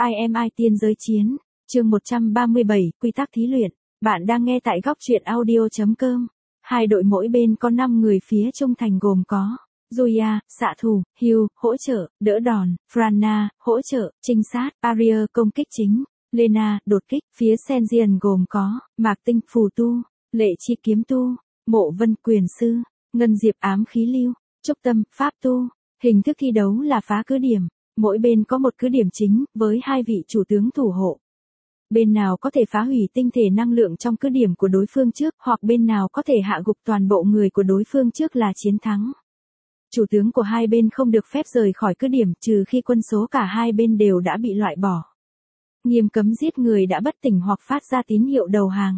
IMI tiên giới chiến, chương 137, quy tắc thí luyện. Bạn đang nghe tại góc truyện audio.com. Hai đội mỗi bên có 5 người phía trung thành gồm có Julia, xạ thủ, Hugh, hỗ trợ, đỡ đòn, Franna, hỗ trợ, trinh sát, Arya, công kích chính, Lena, đột kích, phía Senzian gồm có Mạc Tinh, phù tu, Lệ Chi, kiếm tu, Mộ Vân, quyền sư, Ngân Diệp, ám khí lưu, Trúc Tâm, pháp tu. Hình thức thi đấu là phá cứ điểm, mỗi bên có một cứ điểm chính, với 2 vị chủ tướng thủ hộ. Bên nào có thể phá hủy tinh thể năng lượng trong cứ điểm của đối phương trước, hoặc bên nào có thể hạ gục toàn bộ người của đối phương trước là chiến thắng. Chủ tướng của hai bên không được phép rời khỏi cứ điểm trừ khi quân số cả hai bên đều đã bị loại bỏ. Nghiêm cấm giết người đã bất tỉnh hoặc phát ra tín hiệu đầu hàng.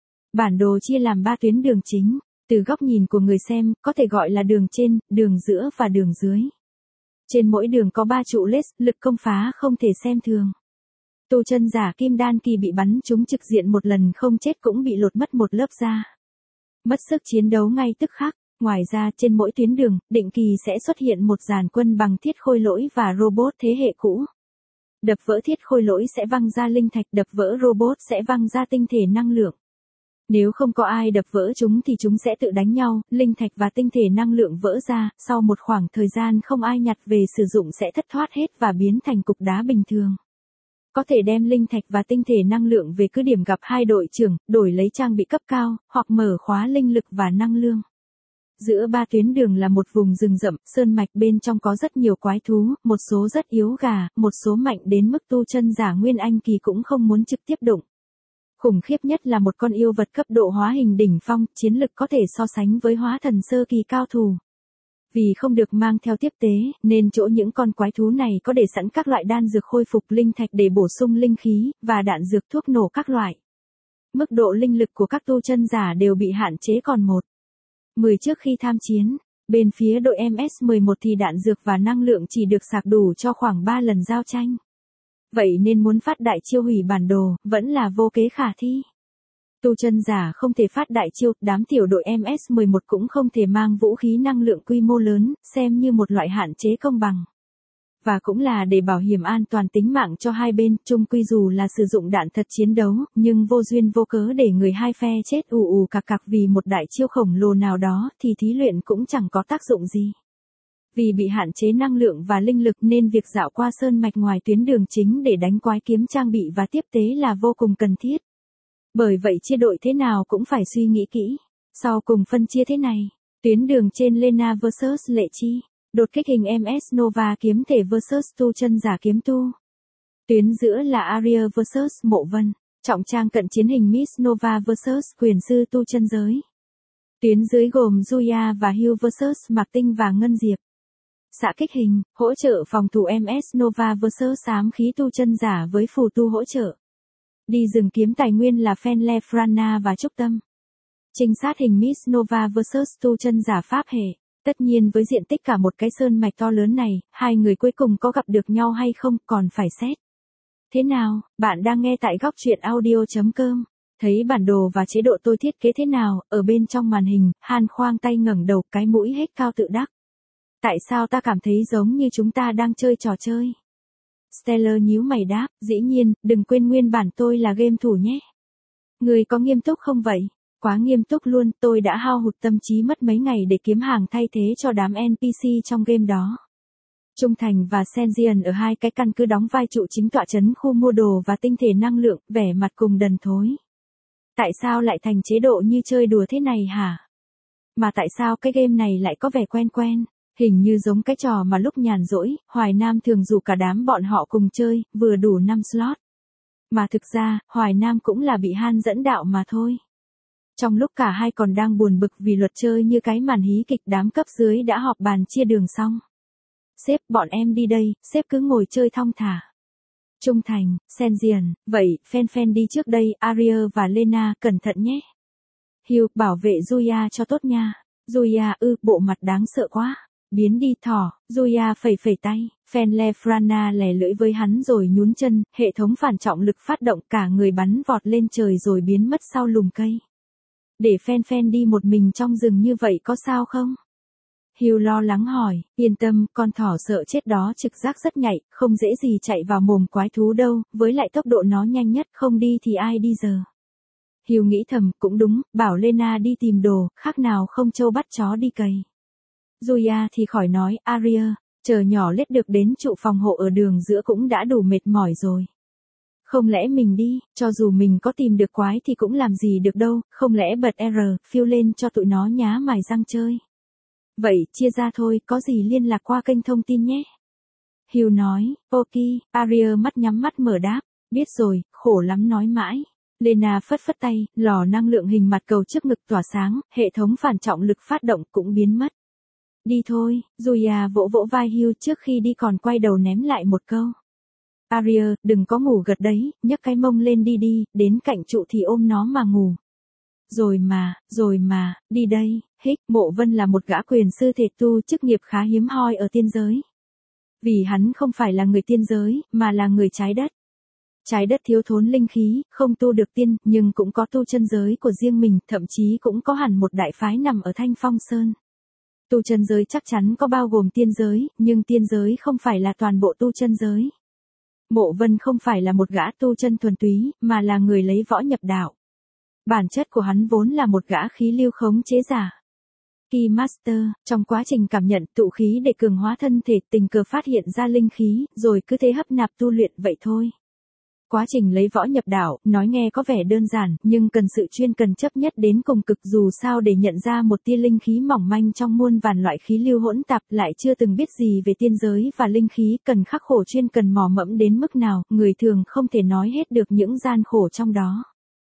Bản đồ chia làm 3 tuyến đường chính, từ góc nhìn của người xem, có thể gọi là đường trên, đường giữa và đường dưới. Trên mỗi đường có 3 trụ laser, lực công phá không thể xem thường. Tu chân giả kim đan kỳ bị bắn trúng trực diện một lần không chết cũng bị lột mất một lớp da. Mất sức chiến đấu ngay tức khắc. Ngoài ra trên mỗi tuyến đường, định kỳ sẽ xuất hiện một dàn quân bằng thiết khôi lỗi và robot thế hệ cũ. Đập vỡ thiết khôi lỗi sẽ văng ra linh thạch, đập vỡ robot sẽ văng ra tinh thể năng lượng. Nếu không có ai đập vỡ chúng thì chúng sẽ tự đánh nhau, linh thạch và tinh thể năng lượng vỡ ra, sau một khoảng thời gian không ai nhặt về sử dụng sẽ thất thoát hết và biến thành cục đá bình thường. Có thể đem linh thạch và tinh thể năng lượng về cứ điểm gặp hai đội trưởng, đổi lấy trang bị cấp cao, hoặc mở khóa linh lực và năng lượng. Giữa 3 tuyến đường là một vùng rừng rậm, sơn mạch bên trong có rất nhiều quái thú, một số rất yếu gà, một số mạnh đến mức tu chân giả Nguyên Anh kỳ cũng không muốn trực tiếp đụng. Khủng khiếp nhất là một con yêu vật cấp độ hóa hình đỉnh phong, chiến lực có thể so sánh với hóa thần sơ kỳ cao thủ. Vì không được mang theo tiếp tế, nên chỗ những con quái thú này có để sẵn các loại đan dược khôi phục linh thạch để bổ sung linh khí, và đạn dược thuốc nổ các loại. Mức độ linh lực của các tu chân giả đều bị hạn chế còn 10 trước khi tham chiến. Bên phía đội MS-11 thì đạn dược và năng lượng chỉ được sạc đủ cho khoảng 3 lần giao tranh. Vậy nên muốn phát đại chiêu hủy bản đồ, vẫn là vô kế khả thi. Tu chân giả không thể phát đại chiêu, đám tiểu đội MS-11 cũng không thể mang vũ khí năng lượng quy mô lớn, xem như một loại hạn chế công bằng. Và cũng là để bảo hiểm an toàn tính mạng cho hai bên, chung quy dù là sử dụng đạn thật chiến đấu, nhưng vô duyên vô cớ để người hai phe chết ù ù cạc cạc vì một đại chiêu khổng lồ nào đó thì thí luyện cũng chẳng có tác dụng gì. Vì bị hạn chế năng lượng và linh lực nên việc dạo qua sơn mạch ngoài tuyến đường chính để đánh quái kiếm trang bị và tiếp tế là vô cùng cần thiết. Bởi vậy chia đội thế nào cũng phải suy nghĩ kỹ. Sau cùng phân chia thế này, tuyến đường trên Lena vs Lệ Chi. Đột kích hình MS Nova kiếm thể vs tu chân giả kiếm tu. Tuyến giữa là Arya vs Mộ Vân. Trọng trang cận chiến hình Miss Nova vs quyền sư tu chân giới. Tuyến dưới gồm Julia và Hugh vs Mạc Tinh và Ngân Diệp. Xạ kích hình, hỗ trợ phòng thủ MS Nova vs ám khí tu chân giả với phù tu hỗ trợ. Đi rừng kiếm tài nguyên là Fenle, Franna và Trúc Tâm. Trinh sát hình Miss Nova vs tu chân giả pháp hệ. Tất nhiên với diện tích cả một cái sơn mạch to lớn này, hai người cuối cùng có gặp được nhau hay không còn phải xét. Thế nào, bạn đang nghe tại góc truyện audio.com. Thấy bản đồ và chế độ tôi thiết kế thế nào, ở bên trong màn hình, Han khoang tay ngẩng đầu, cái mũi hết cao tự đắc. Tại sao ta cảm thấy giống như chúng ta đang chơi trò chơi? Stellar nhíu mày đáp, dĩ nhiên, đừng quên nguyên bản tôi là game thủ nhé. Người có nghiêm túc không vậy? Quá nghiêm túc luôn, tôi đã hao hụt tâm trí mất mấy ngày để kiếm hàng thay thế cho đám NPC trong game đó. Trung Thành và Senzian ở hai cái căn cứ đóng vai trụ chính tọa trấn khu mua đồ và tinh thể năng lượng, vẻ mặt cùng đần thối. Tại sao lại thành chế độ như chơi đùa thế này hả? Mà tại sao cái game này lại có vẻ quen quen? Hình như giống cái trò mà lúc nhàn rỗi, Hoài Nam thường rủ cả đám bọn họ cùng chơi, vừa đủ 5 slot. Mà thực ra, Hoài Nam cũng là bị Han dẫn đạo mà thôi. Trong lúc cả hai còn đang buồn bực vì luật chơi như cái màn hí kịch, đám cấp dưới đã họp bàn chia đường xong. Sếp, bọn em đi đây, sếp cứ ngồi chơi thong thả. Trung Thành, Senzian, vậy, Fen đi trước đây, Arya và Lena, cẩn thận nhé. Hugh, bảo vệ Julia cho tốt nha. Julia, bộ mặt đáng sợ quá. Biến đi thỏ, Julia phẩy tay, Fenle Franna lè lưỡi với hắn rồi nhún chân, hệ thống phản trọng lực phát động, cả người bắn vọt lên trời rồi biến mất sau lùm cây. Để Fen đi một mình trong rừng như vậy có sao không? Hugh lo lắng hỏi, yên tâm, con thỏ sợ chết đó trực giác rất nhạy, không dễ gì chạy vào mồm quái thú đâu, với lại tốc độ nó nhanh nhất, không đi thì ai đi giờ. Hugh nghĩ thầm, cũng đúng, bảo Lena đi tìm đồ, khác nào không trâu bắt chó đi cày. Julia thì khỏi nói, Arya, chờ nhỏ lết được đến trụ phòng hộ ở đường giữa cũng đã đủ mệt mỏi rồi. Không lẽ mình đi, cho dù mình có tìm được quái thì cũng làm gì được đâu, không lẽ bật phiêu lên cho tụi nó nhá mài răng chơi. Vậy, chia ra thôi, có gì liên lạc qua kênh thông tin nhé. Hugh nói, ok, Arya mắt nhắm mắt mở đáp, biết rồi, khổ lắm nói mãi. Lena phất phất tay, lò năng lượng hình mặt cầu trước ngực tỏa sáng, hệ thống phản trọng lực phát động cũng biến mất. Đi thôi, Julia vỗ vỗ vai Hugh trước khi đi còn quay đầu ném lại một câu. Arya, đừng có ngủ gật đấy, nhấc cái mông lên đi đi, đến cạnh trụ thì ôm nó mà ngủ. Rồi mà, đi đây, Mộ Vân là một gã quyền sư thể tu chức nghiệp khá hiếm hoi ở tiên giới. Vì hắn không phải là người tiên giới, mà là người trái đất. Trái đất thiếu thốn linh khí, không tu được tiên, nhưng cũng có tu chân giới của riêng mình, thậm chí cũng có hẳn một đại phái nằm ở Thanh Phong Sơn. Tu chân giới chắc chắn có bao gồm tiên giới, nhưng tiên giới không phải là toàn bộ tu chân giới. Mộ Vân không phải là một gã tu chân thuần túy, mà là người lấy võ nhập đạo. Bản chất của hắn vốn là một gã khí lưu khống chế giả. Keymaster, trong quá trình cảm nhận tụ khí để cường hóa thân thể tình cờ phát hiện ra linh khí, rồi cứ thế hấp nạp tu luyện vậy thôi. Quá trình lấy võ nhập đạo, nói nghe có vẻ đơn giản, nhưng cần sự chuyên cần chấp nhất đến cùng cực dù sao để nhận ra một tia linh khí mỏng manh trong muôn vàn loại khí lưu hỗn tạp lại chưa từng biết gì về tiên giới và linh khí cần khắc khổ chuyên cần mò mẫm đến mức nào, người thường không thể nói hết được những gian khổ trong đó.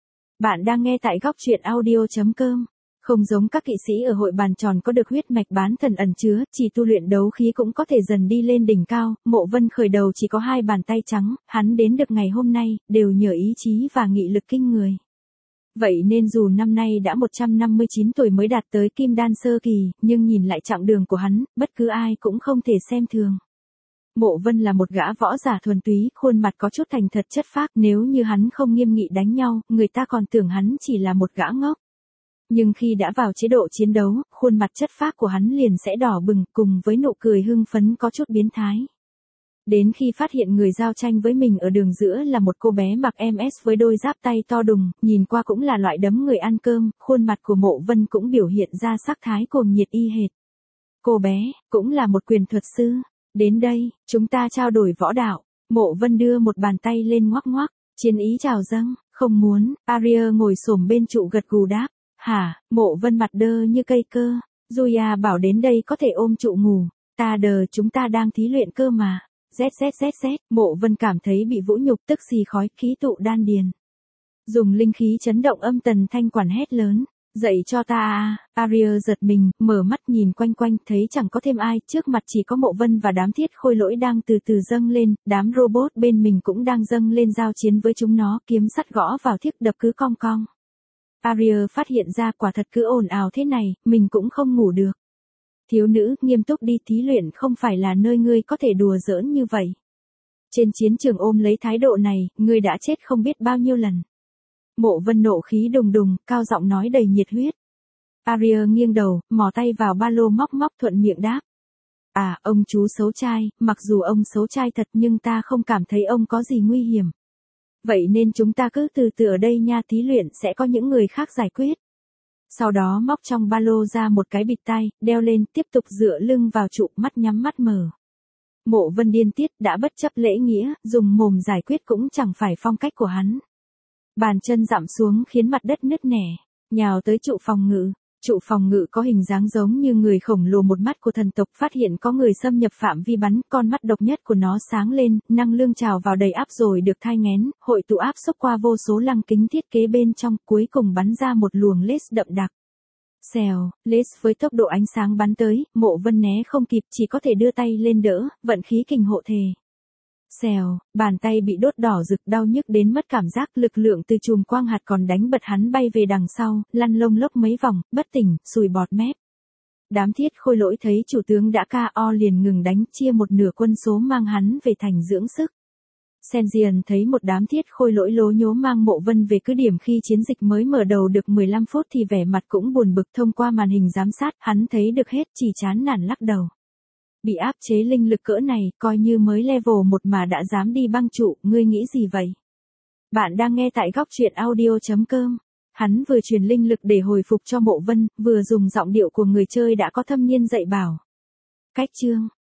Bạn đang nghe tại góc truyện audio.com. Không giống các kỵ sĩ ở hội bàn tròn có được huyết mạch bán thần ẩn chứa, chỉ tu luyện đấu khí cũng có thể dần đi lên đỉnh cao, Mộ Vân khởi đầu chỉ có 2 bàn tay trắng, hắn đến được ngày hôm nay, đều nhờ ý chí và nghị lực kinh người. Vậy nên dù năm nay đã 159 tuổi mới đạt tới kim đan sơ kỳ, nhưng nhìn lại chặng đường của hắn, bất cứ ai cũng không thể xem thường. Mộ Vân là một gã võ giả thuần túy, khuôn mặt có chút thành thật chất phác, nếu như hắn không nghiêm nghị đánh nhau, người ta còn tưởng hắn chỉ là một gã ngốc. Nhưng khi đã vào chế độ chiến đấu, khuôn mặt chất phác của hắn liền sẽ đỏ bừng, cùng với nụ cười hưng phấn có chút biến thái. Đến khi phát hiện người giao tranh với mình ở đường giữa là một cô bé mặc MS với đôi giáp tay to đùng, nhìn qua cũng là loại đấm người ăn cơm, khuôn mặt của Mộ Vân cũng biểu hiện ra sắc thái cuồng nhiệt y hệt. Cô bé, cũng là một quyền thuật sư. Đến đây, chúng ta trao đổi võ đạo. Mộ Vân đưa một bàn tay lên ngoắc ngoắc, chiến ý trào dâng, không muốn, Arya ngồi xổm bên trụ gật gù đáp. Hả, Mộ Vân mặt đơ như cây cơ. Julia bảo đến đây có thể ôm trụ ngủ. Ta đờ, chúng ta đang thí luyện cơ mà. ZZZZ, Mộ Vân cảm thấy bị vũ nhục tức xì khói khí tụ đan điền. Dùng linh khí chấn động âm tần thanh quản hét lớn. Dậy cho ta à, Arya giật mình, mở mắt nhìn quanh quanh, thấy chẳng có thêm ai, trước mặt chỉ có Mộ Vân và đám thiết khôi lỗi đang từ từ dâng lên, đám robot bên mình cũng đang dâng lên giao chiến với chúng nó, kiếm sắt gõ vào thiết đập cứ cong cong. Arya phát hiện ra quả thật cứ ồn ào thế này, mình cũng không ngủ được. Thiếu nữ, nghiêm túc đi, thí luyện không phải là nơi ngươi có thể đùa giỡn như vậy. Trên chiến trường ôm lấy thái độ này, ngươi đã chết không biết bao nhiêu lần. Mộ Vân nộ khí đùng đùng, cao giọng nói đầy nhiệt huyết. Arya nghiêng đầu, mò tay vào ba lô móc móc thuận miệng đáp. À, ông chú xấu trai, mặc dù ông xấu trai thật nhưng ta không cảm thấy ông có gì nguy hiểm. Vậy nên chúng ta cứ từ từ ở đây nha, thí luyện sẽ có những người khác giải quyết. Sau đó móc trong ba lô ra một cái bịt tai, đeo lên, tiếp tục dựa lưng vào trụ, mắt nhắm mắt mở. Mộ Vân điên tiết, đã bất chấp lễ nghĩa, dùng mồm giải quyết cũng chẳng phải phong cách của hắn. Bàn chân dặm xuống khiến mặt đất nứt nẻ, nhào tới trụ phòng ngự. Trụ phòng ngự có hình dáng giống như người khổng lồ, một mắt của thần tộc, phát hiện có người xâm nhập phạm vi bắn, con mắt độc nhất của nó sáng lên, năng lượng trào vào đầy áp rồi được thai nghén, hội tụ áp xúc qua vô số lăng kính thiết kế bên trong, cuối cùng bắn ra một luồng laser đậm đặc. Xèo, laser với tốc độ ánh sáng bắn tới, Mộ Vân né không kịp, chỉ có thể đưa tay lên đỡ, vận khí kình hộ thể. Xèo, bàn tay bị đốt đỏ rực, đau nhức đến mất cảm giác, lực lượng từ chùm quang hạt còn đánh bật hắn bay về đằng sau, lăn lông lốc mấy vòng, bất tỉnh, sùi bọt mép. Đám thiết khôi lỗi thấy chủ tướng đã KO liền ngừng đánh, chia một nửa quân số mang hắn về thành dưỡng sức. Senjian thấy một đám thiết khôi lỗi lố nhố mang Mộ Vân về cứ điểm khi chiến dịch mới mở đầu được 15 phút thì vẻ mặt cũng buồn bực. Thông qua màn hình giám sát, hắn thấy được hết, chỉ chán nản lắc đầu. Bị áp chế linh lực cỡ này, coi như mới level 1 mà đã dám đi băng trụ, ngươi nghĩ gì vậy? Bạn đang nghe tại góc truyện audio.com. Hắn vừa truyền linh lực để hồi phục cho Mộ Vân, vừa dùng giọng điệu của người chơi đã có thâm niên dạy bảo. Cách chương